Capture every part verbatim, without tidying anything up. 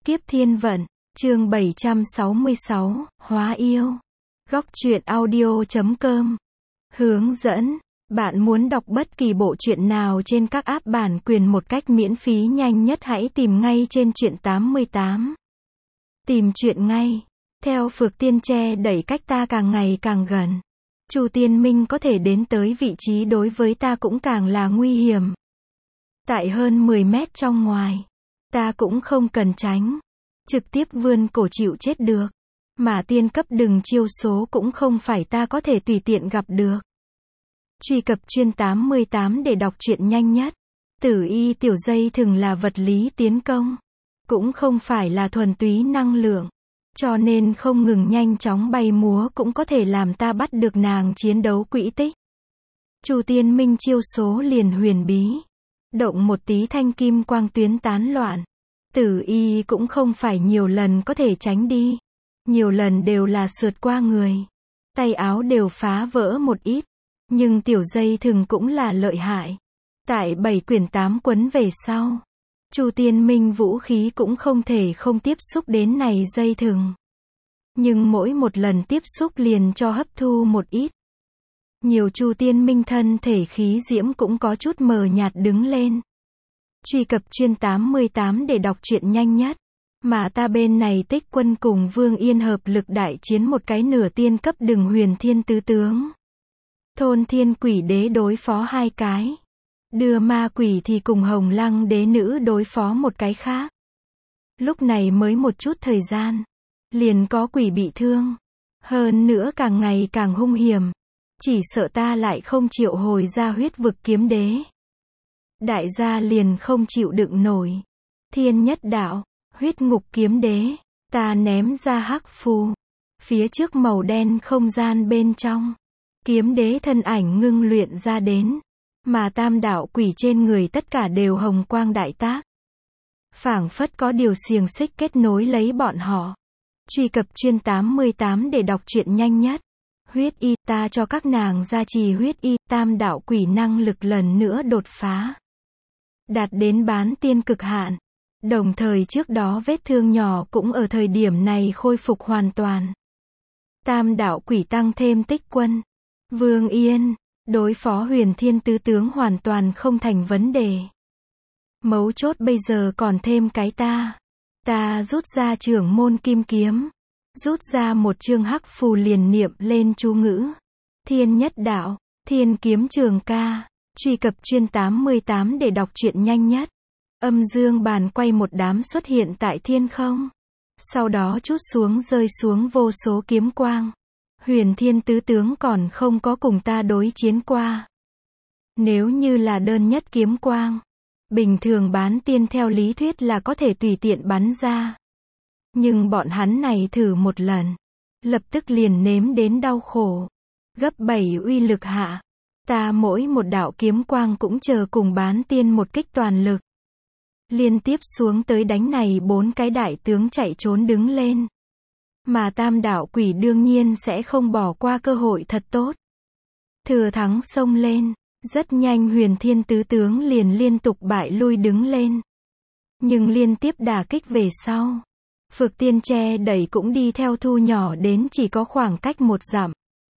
Kiếp thiên vận, chương bảy trăm sáu mươi sáu, hóa yêu. Góc truyện audio chấm com. Hướng dẫn, bạn muốn đọc bất kỳ bộ truyện nào trên các app bản quyền một cách miễn phí nhanh nhất hãy tìm ngay trên truyện tám mươi tám. Tìm truyện ngay. Theo Phược Tiên che đẩy cách ta càng ngày càng gần. Chu Tiên Minh có thể đến tới vị trí đối với ta cũng càng là nguy hiểm. Tại hơn mười mét trong ngoài, ta cũng không cần tránh. Trực tiếp vươn cổ chịu chết được. Mà tiên cấp đừng chiêu số cũng không phải ta có thể tùy tiện gặp được. Truy cập chuyên tám mươi tám để đọc truyện nhanh nhất. Tử y tiểu dây thừng là vật lý tiến công. Cũng không phải là thuần túy năng lượng. Cho nên không ngừng nhanh chóng bay múa cũng có thể làm ta bắt được nàng chiến đấu quỹ tích. Chu Tiên Minh chiêu số liền huyền bí. Động một tí thanh kim quang tuyến tán loạn. Tử y cũng không phải nhiều lần có thể tránh đi. Nhiều lần đều là sượt qua người. Tay áo đều phá vỡ một ít. Nhưng tiểu dây thừng cũng là lợi hại. Tại bảy quyển tám quấn về sau. Chu Tiên Minh vũ khí cũng không thể không tiếp xúc đến này dây thừng. Nhưng mỗi một lần tiếp xúc liền cho hấp thu một ít. Nhiều Chu Tiên Minh thân thể khí diễm cũng có chút mờ nhạt đứng lên. Truy cập chuyên tám mươi tám để đọc truyện nhanh nhất. Mà ta bên này Tích Quân cùng Vương Yên hợp lực đại chiến một cái nửa tiên cấp đừng huyền thiên tứ tướng. Thôn thiên quỷ đế đối phó hai cái. Đưa ma quỷ thì cùng hồng lăng đế nữ đối phó một cái khác. Lúc này mới một chút thời gian. Liền có quỷ bị thương. Hơn nữa càng ngày càng hung hiểm. Chỉ sợ ta lại không chịu hồi ra huyết vực kiếm đế. Đại gia liền không chịu đựng nổi. Thiên nhất đạo, huyết ngục kiếm đế. Ta ném ra hắc phù. Phía trước màu đen không gian bên trong. Kiếm đế thân ảnh ngưng luyện ra đến. Mà tam đạo quỷ trên người tất cả đều hồng quang đại tác. Phảng phất có điều xiềng xích kết nối lấy bọn họ. Truy cập chuyên tám mươi tám để đọc truyện nhanh nhất. Huyết y, ta cho các nàng gia trì huyết y, tam đạo quỷ năng lực lần nữa đột phá. Đạt đến bán tiên cực hạn. Đồng thời trước đó vết thương nhỏ cũng ở thời điểm này khôi phục hoàn toàn. Tam đạo quỷ tăng thêm Tích Quân, Vương Yên, đối phó huyền thiên tứ tướng hoàn toàn không thành vấn đề. Mấu chốt bây giờ còn thêm cái ta. Ta rút ra trưởng môn kim kiếm. Rút ra một chương hắc phù liền niệm lên chú ngữ. Thiên nhất đạo, thiên kiếm trường ca. Truy cập chuyên tám mươi tám để đọc truyện nhanh nhất. Âm dương bàn quay một đám xuất hiện tại thiên không. Sau đó chút xuống rơi xuống vô số kiếm quang. Huyền thiên tứ tướng còn không có cùng ta đối chiến qua. Nếu như là đơn nhất kiếm quang. Bình thường bán tiên theo lý thuyết là có thể tùy tiện bắn ra. Nhưng bọn hắn này thử một lần. Lập tức liền nếm đến đau khổ. Gấp bảy uy lực hạ. Ta mỗi một đạo kiếm quang cũng chờ cùng bán tiên một kích toàn lực. Liên tiếp xuống tới đánh này bốn cái đại tướng chạy trốn đứng lên. Mà tam đạo quỷ đương nhiên sẽ không bỏ qua cơ hội thật tốt. Thừa thắng xông lên. Rất nhanh huyền thiên tứ tướng liền liên tục bại lui đứng lên. Nhưng liên tiếp đả kích về sau. Phược Tiên che đẩy cũng đi theo thu nhỏ đến chỉ có khoảng cách một dặm.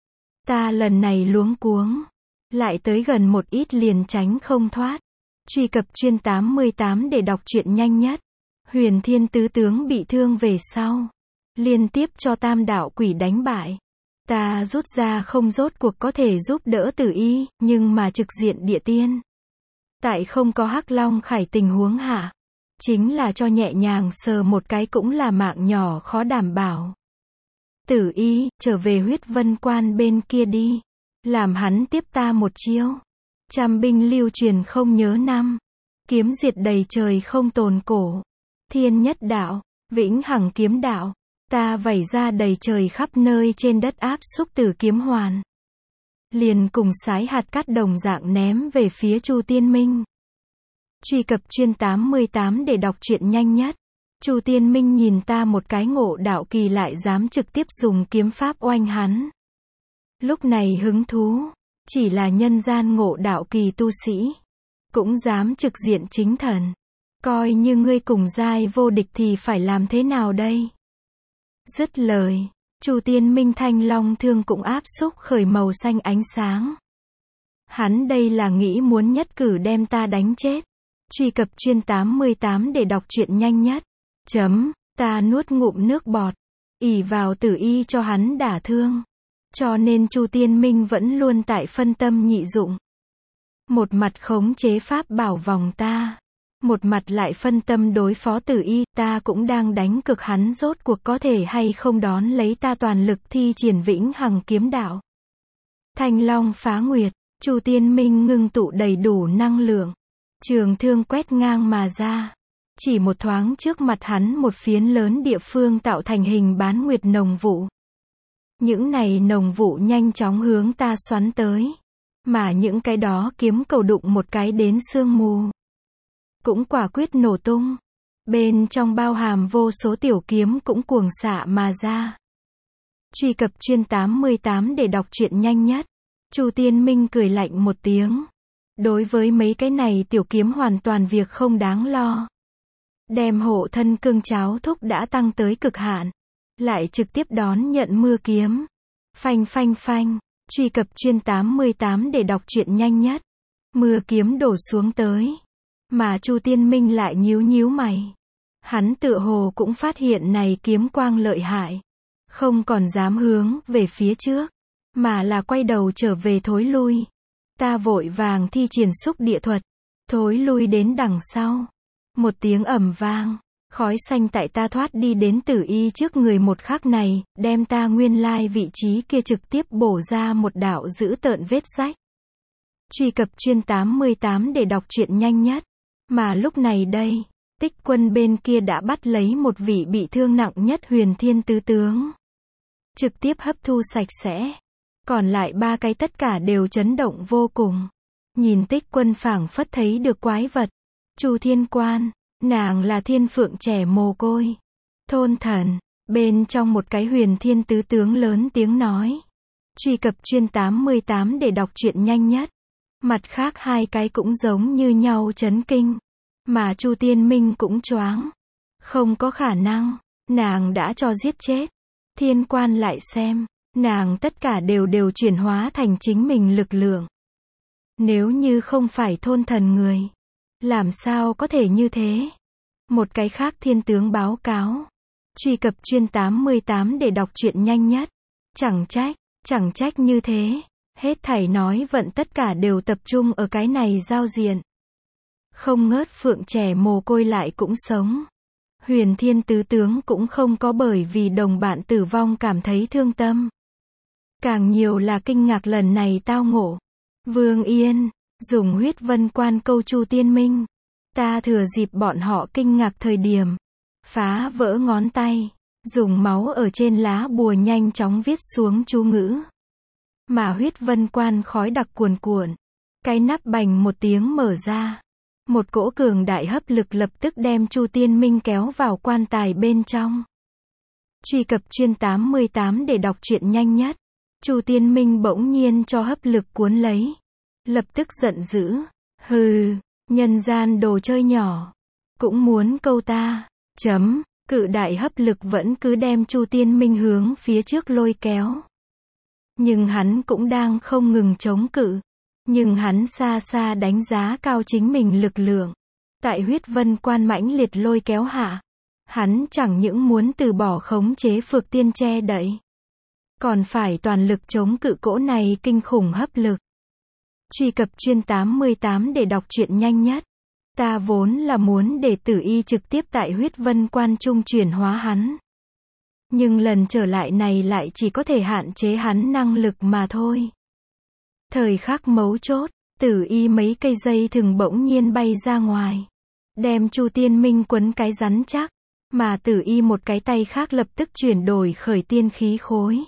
Ta lần này luống cuống. Lại tới gần một ít liền tránh không thoát. Truy cập chuyên tám mươi tám để đọc truyện nhanh nhất. Huyền thiên tứ tướng bị thương về sau. Liên tiếp cho tam đạo quỷ đánh bại. Ta rút ra không rốt cuộc có thể giúp đỡ tử y, nhưng mà trực diện địa tiên. Tại không có hắc long khải tình huống hạ. Chính là cho nhẹ nhàng sờ một cái cũng là mạng nhỏ khó đảm bảo. Tử y, trở về huyết vân quan bên kia đi. Làm hắn tiếp ta một chiêu. Trăm binh lưu truyền không nhớ năm. Kiếm diệt đầy trời không tồn cổ. Thiên nhất đạo, vĩnh hằng kiếm đạo. Ta vẩy ra đầy trời khắp nơi trên đất áp xúc tử kiếm hoàn. Liền cùng sái hạt cát đồng dạng ném về phía Chu Tiên Minh. Truy cập chuyên tám mươi tám để đọc truyện nhanh nhất. Chu Tiên Minh nhìn ta một cái ngộ đạo kỳ lại dám trực tiếp dùng kiếm pháp oanh hắn. Lúc này hứng thú. Chỉ là nhân gian ngộ đạo kỳ tu sĩ. Cũng dám trực diện chính thần. Coi như ngươi cùng giai vô địch thì phải làm thế nào đây? Dứt lời, Chu Tiên Minh thanh long thương cũng áp xúc khởi màu xanh ánh sáng. Hắn đây là nghĩ muốn nhất cử đem ta đánh chết. Truy cập chuyên tám mươi tám để đọc truyện nhanh nhất. Chấm, ta nuốt ngụm nước bọt. Ỷ vào tử y cho hắn đả thương. Cho nên Chu Tiên Minh vẫn luôn tại phân tâm nhị dụng. Một mặt khống chế pháp bảo vòng ta. Một mặt lại phân tâm đối phó tử y, ta cũng đang đánh cực hắn rốt cuộc có thể hay không đón lấy ta toàn lực thi triển vĩnh hằng kiếm đạo. Thanh long phá nguyệt, Chu Tiên Minh ngưng tụ đầy đủ năng lượng. Trường thương quét ngang mà ra. Chỉ một thoáng trước mặt hắn một phiến lớn địa phương tạo thành hình bán nguyệt nồng vụ. Những này nồng vụ nhanh chóng hướng ta xoắn tới. Mà những cái đó kiếm cầu đụng một cái đến sương mù. Cũng quả quyết nổ tung. Bên trong bao hàm vô số tiểu kiếm cũng cuồng xạ mà ra. Truy cập chuyên tám mươi tám để đọc truyện nhanh nhất. Chu Tiên Minh cười lạnh một tiếng. Đối với mấy cái này tiểu kiếm hoàn toàn việc không đáng lo. Đem hộ thân cương cháo thúc đã tăng tới cực hạn. Lại trực tiếp đón nhận mưa kiếm. Phanh phanh phanh. Truy cập chuyên tám mươi tám để đọc truyện nhanh nhất. Mưa kiếm đổ xuống tới. Mà Chu Tiên Minh lại nhíu nhíu mày. Hắn tựa hồ cũng phát hiện này kiếm quang lợi hại. Không còn dám hướng về phía trước. Mà là quay đầu trở về thối lui. Ta vội vàng thi triển xúc địa thuật. Thối lui đến đằng sau. Một tiếng ầm vang. Khói xanh tại ta thoát đi đến tử y trước người một khắc này. Đem ta nguyên lai vị trí kia trực tiếp bổ ra một đạo dữ tợn vết rách. Truy cập chuyên tám mươi tám để đọc truyện nhanh nhất. Mà lúc này đây, Tích Quân bên kia đã bắt lấy một vị bị thương nặng nhất Huyền Thiên tứ tướng. Trực tiếp hấp thu sạch sẽ. Còn lại ba cái tất cả đều chấn động vô cùng. Nhìn Tích Quân phảng phất thấy được quái vật. Chu Thiên Quan, nàng là thiên phượng trẻ mồ côi. Thôn thần, bên trong một cái Huyền Thiên tứ tướng lớn tiếng nói. Truy cập chuyên tám mươi tám để đọc truyện nhanh nhất. Mặt khác hai cái cũng giống như nhau chấn kinh. Mà Chu Tiên Minh cũng choáng. Không có khả năng. Nàng đã cho giết chết. Thiên Quan lại xem. Nàng tất cả đều đều chuyển hóa thành chính mình lực lượng. Nếu như không phải thôn thần người. Làm sao có thể như thế? Một cái khác thiên tướng báo cáo. Truy cập chuyên tám mươi tám để đọc truyện nhanh nhất. Chẳng trách. Chẳng trách như thế. Hết thảy nói vận tất cả đều tập trung ở cái này giao diện. Không ngớt phượng trẻ mồ côi lại cũng sống. Huyền Thiên tứ tướng cũng không có bởi vì đồng bạn tử vong cảm thấy thương tâm. Càng nhiều là kinh ngạc lần này tao ngộ. Vương Yên, dùng huyết vân quan câu Chu Tiên Minh. Ta thừa dịp bọn họ kinh ngạc thời điểm. Phá vỡ ngón tay. Dùng máu ở trên lá bùa nhanh chóng viết xuống chú ngữ. Mà huyết vân quan khói đặc cuồn cuộn. Cái nắp bành một tiếng mở ra. Một cỗ cường đại hấp lực lập tức đem Chu Tiên Minh kéo vào quan tài bên trong. Truy cập chuyên tám mươi tám để đọc truyện nhanh nhất. Chu Tiên Minh bỗng nhiên cho hấp lực cuốn lấy. Lập tức giận dữ. Hừ, nhân gian đồ chơi nhỏ. Cũng muốn câu ta. Chấm, cự đại hấp lực vẫn cứ đem Chu Tiên Minh hướng phía trước lôi kéo. Nhưng hắn cũng đang không ngừng chống cự. Nhưng hắn xa xa đánh giá cao chính mình lực lượng. Tại huyết vân quan mãnh liệt lôi kéo hạ. Hắn chẳng những muốn từ bỏ khống chế phược tiên che đậy. Còn phải toàn lực chống cự cỗ này kinh khủng hấp lực. Truy cập chuyên tám mươi tám để đọc truyện nhanh nhất. Ta vốn là muốn để tử y trực tiếp tại huyết vân quan trung chuyển hóa hắn. Nhưng lần trở lại này lại chỉ có thể hạn chế hắn năng lực mà thôi. Thời khắc mấu chốt, tử y mấy cây dây thừng bỗng nhiên bay ra ngoài. Đem Chu Tiên Minh quấn cái rắn chắc. Mà tử y một cái tay khác lập tức chuyển đổi khởi tiên khí khối.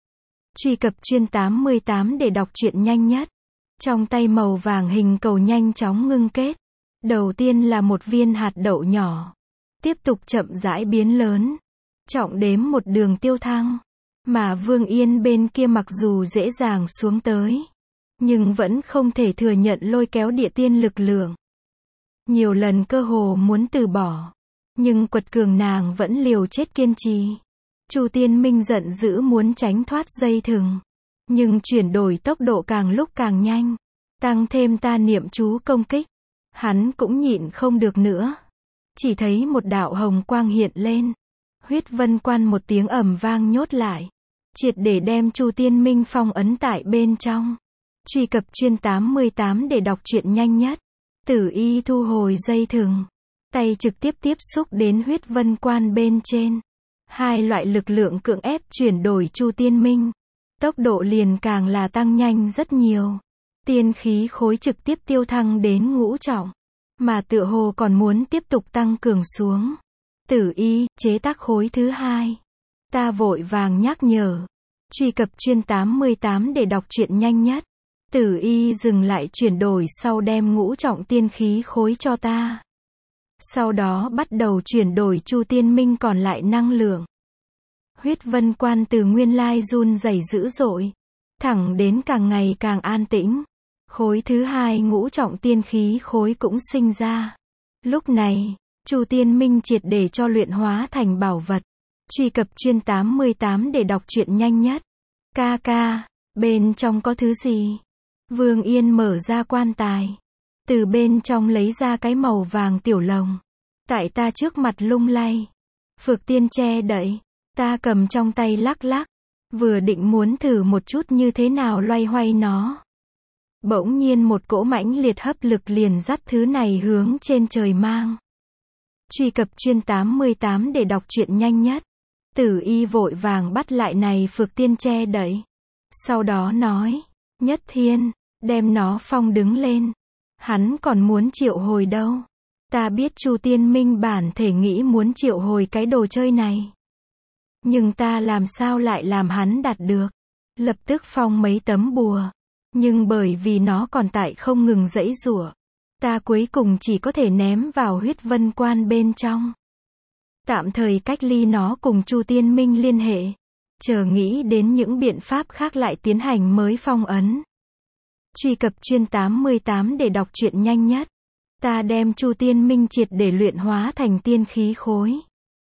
Truy cập chuyên tám mươi tám để đọc truyện nhanh nhất. Trong tay màu vàng hình cầu nhanh chóng ngưng kết. Đầu tiên là một viên hạt đậu nhỏ. Tiếp tục chậm rãi biến lớn. Trọng đếm một đường tiêu thăng. Mà Vương Yên bên kia mặc dù dễ dàng xuống tới. Nhưng vẫn không thể thừa nhận lôi kéo địa tiên lực lượng. Nhiều lần cơ hồ muốn từ bỏ. Nhưng quật cường nàng vẫn liều chết kiên trì. Chu Tiên Minh giận dữ muốn tránh thoát dây thừng. Nhưng chuyển đổi tốc độ càng lúc càng nhanh. Tăng thêm ta niệm chú công kích. Hắn cũng nhịn không được nữa. Chỉ thấy một đạo hồng quang hiện lên. Huyết vân quan một tiếng ầm vang nhốt lại. Triệt để đem Chu Tiên Minh phong ấn tại bên trong. Truy cập chuyên tám mươi tám để đọc truyện nhanh nhất. Tử Y thu hồi dây thừng. Tay trực tiếp tiếp xúc đến huyết vân quan bên trên. Hai loại lực lượng cưỡng ép chuyển đổi Chu Tiên Minh. Tốc độ liền càng là tăng nhanh rất nhiều. Tiên khí khối trực tiếp tiêu thăng đến ngũ trọng. Mà tựa hồ còn muốn tiếp tục tăng cường xuống. Tử Y, chế tác khối thứ hai. Ta vội vàng nhắc nhở. Truy cập chuyên tám mươi tám để đọc truyện nhanh nhất. Tử Y dừng lại chuyển đổi sau đem ngũ trọng tiên khí khối cho ta. Sau đó bắt đầu chuyển đổi Chu Tiên Minh còn lại năng lượng. Huyết vân quan từ nguyên lai run rẩy dữ dội. Thẳng đến càng ngày càng an tĩnh. Khối thứ hai ngũ trọng tiên khí khối cũng sinh ra. Lúc này, Chu Tiên Minh triệt để cho luyện hóa thành bảo vật. Truy cập chuyên tám mươi tám để đọc truyện nhanh nhất. Ca ca, bên trong có thứ gì? Vương Yên mở ra quan tài. Từ bên trong lấy ra cái màu vàng tiểu lồng. Tại ta trước mặt lung lay. Phược Tiên che đậy. Ta cầm trong tay lắc lắc. Vừa định muốn thử một chút như thế nào loay hoay nó. Bỗng nhiên một cỗ mãnh liệt hấp lực liền dắt thứ này hướng trên trời mang. Truy cập chuyên tám mươi tám để đọc truyện nhanh nhất. Tử Y vội vàng bắt lại này Phược Tiên che đậy. Sau đó nói. Nhất Thiên, đem nó phong đứng lên. Hắn còn muốn triệu hồi đâu. Ta biết Chu Tiên Minh bản thể nghĩ muốn triệu hồi cái đồ chơi này. Nhưng ta làm sao lại làm hắn đạt được. Lập tức phong mấy tấm bùa. Nhưng bởi vì nó còn tại không ngừng giãy giụa. Ta cuối cùng chỉ có thể ném vào huyết vân quan bên trong. Tạm thời cách ly nó cùng Chu Tiên Minh liên hệ. Chờ nghĩ đến những biện pháp khác lại tiến hành mới phong ấn. Truy cập chuyên tám mươi tám để đọc truyện nhanh nhất. Ta đem Chu Tiên Minh triệt để luyện hóa thành tiên khí khối.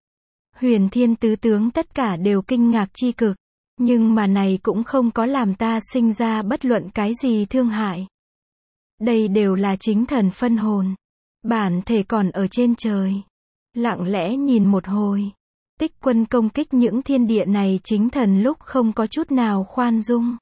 Huyền Thiên tứ tướng tất cả đều kinh ngạc chi cực. Nhưng mà này cũng không có làm ta sinh ra bất luận cái gì thương hại. Đây đều là chính thần phân hồn. Bản thể còn ở trên trời. Lặng lẽ nhìn một hồi. Tích Quân công kích những thiên địa này chính thần lúc không có chút nào khoan dung.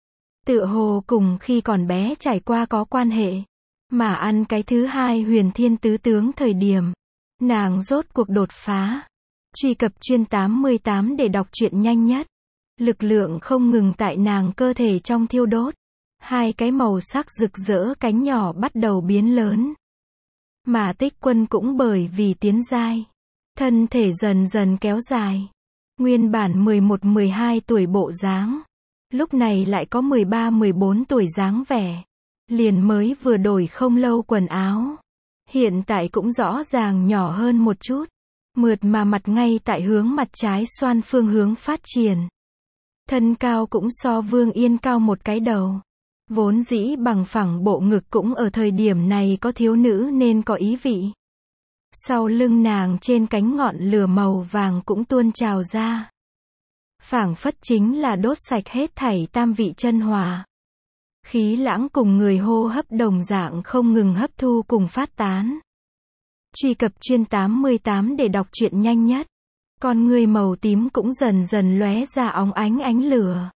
Tựa hồ cùng khi còn bé trải qua có quan hệ. Mà ăn cái thứ hai Huyền Thiên tứ tướng thời điểm. Nàng rốt cuộc đột phá. Truy cập chuyên tám mươi tám để đọc truyện nhanh nhất. Lực lượng không ngừng tại nàng cơ thể trong thiêu đốt. Hai cái màu sắc rực rỡ cánh nhỏ bắt đầu biến lớn. Mà Tích Quân cũng bởi vì tiến giai. Thân thể dần dần kéo dài. Nguyên bản mười một mười hai tuổi bộ dáng. Lúc này lại có mười ba mười bốn tuổi dáng vẻ. Liền mới vừa đổi không lâu quần áo. Hiện tại cũng rõ ràng nhỏ hơn một chút. Mượt mà mặt ngay tại hướng mặt trái xoan phương hướng phát triển. Thân cao cũng so Vương Yên cao một cái đầu. Vốn dĩ bằng phẳng bộ ngực cũng ở thời điểm này có thiếu nữ nên có ý vị. Sau lưng nàng trên cánh ngọn lửa màu vàng cũng tuôn trào ra. Phảng phất chính là đốt sạch hết thảy tam vị chân hỏa. Khí lãng cùng người hô hấp đồng dạng không ngừng hấp thu cùng phát tán. Truy cập chuyên tám mươi tám để đọc truyện nhanh nhất. Con người màu tím cũng dần dần lóe ra óng ánh ánh lửa.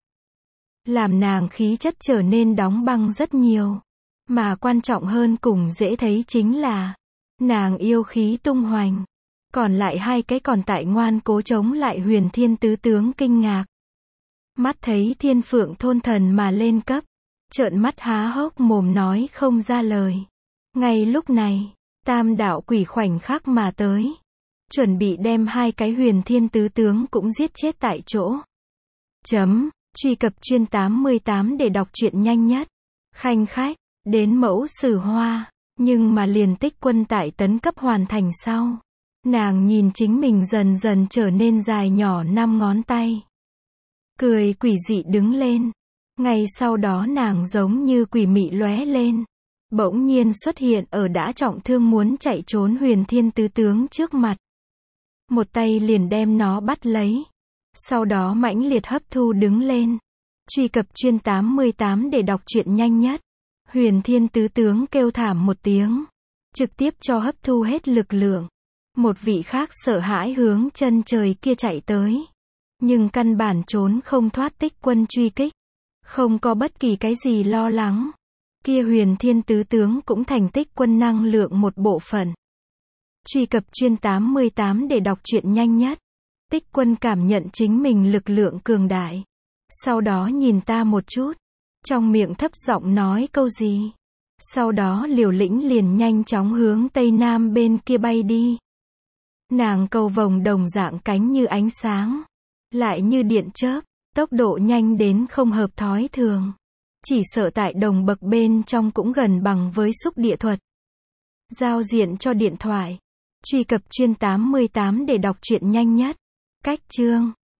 Làm nàng khí chất trở nên đóng băng rất nhiều. Mà quan trọng hơn cùng dễ thấy chính là nàng yêu khí tung hoành. Còn lại hai cái còn tại ngoan cố chống lại Huyền Thiên tứ tướng kinh ngạc. Mắt thấy Thiên Phượng thôn thần mà lên cấp. Trợn mắt há hốc mồm nói không ra lời. Ngay lúc này, tam đạo quỷ khoảnh khắc mà tới. Chuẩn bị đem hai cái Huyền Thiên tứ tướng cũng giết chết tại chỗ. Chấm, truy cập chuyên tám mươi tám để đọc truyện nhanh nhất. Khanh khách, đến mẫu Sử Hoa, nhưng mà liền Tích Quân tại tấn cấp hoàn thành sau. Nàng nhìn chính mình dần dần trở nên dài nhỏ năm ngón tay. Cười quỷ dị đứng lên. Ngay sau đó nàng giống như quỷ mị lóe lên. bỗng nhiên xuất hiện ở đã trọng thương muốn chạy trốn Huyền Thiên Tứ Tướng trước mặt. Một tay liền đem nó bắt lấy. Sau đó mãnh liệt hấp thu đứng lên. Truy cập chuyên tám mươi tám để đọc truyện nhanh nhất. Huyền Thiên Tứ Tướng kêu thảm một tiếng. Trực tiếp cho hấp thu hết lực lượng. Một vị khác sợ hãi hướng chân trời kia chạy tới. Nhưng căn bản trốn không thoát Tích Quân truy kích. Không có bất kỳ cái gì lo lắng. Kia Huyền Thiên Tứ Tướng cũng thành Tích Quân năng lượng một bộ phận. Truy cập chuyên tám mươi tám để đọc truyện nhanh nhất. Tích Quân cảm nhận chính mình lực lượng cường đại. Sau đó nhìn ta một chút. Trong miệng thấp giọng nói câu gì. Sau đó liều lĩnh liền nhanh chóng hướng tây nam bên kia bay đi. Nàng cầu vồng đồng dạng cánh như ánh sáng. Lại như điện chớp. Tốc độ nhanh đến không hợp thói thường. Chỉ sợ tại đồng bậc bên trong cũng gần bằng với xúc địa thuật. Giao diện cho điện thoại. Truy cập chuyên tám mươi tám để đọc truyện nhanh nhất. Cách chương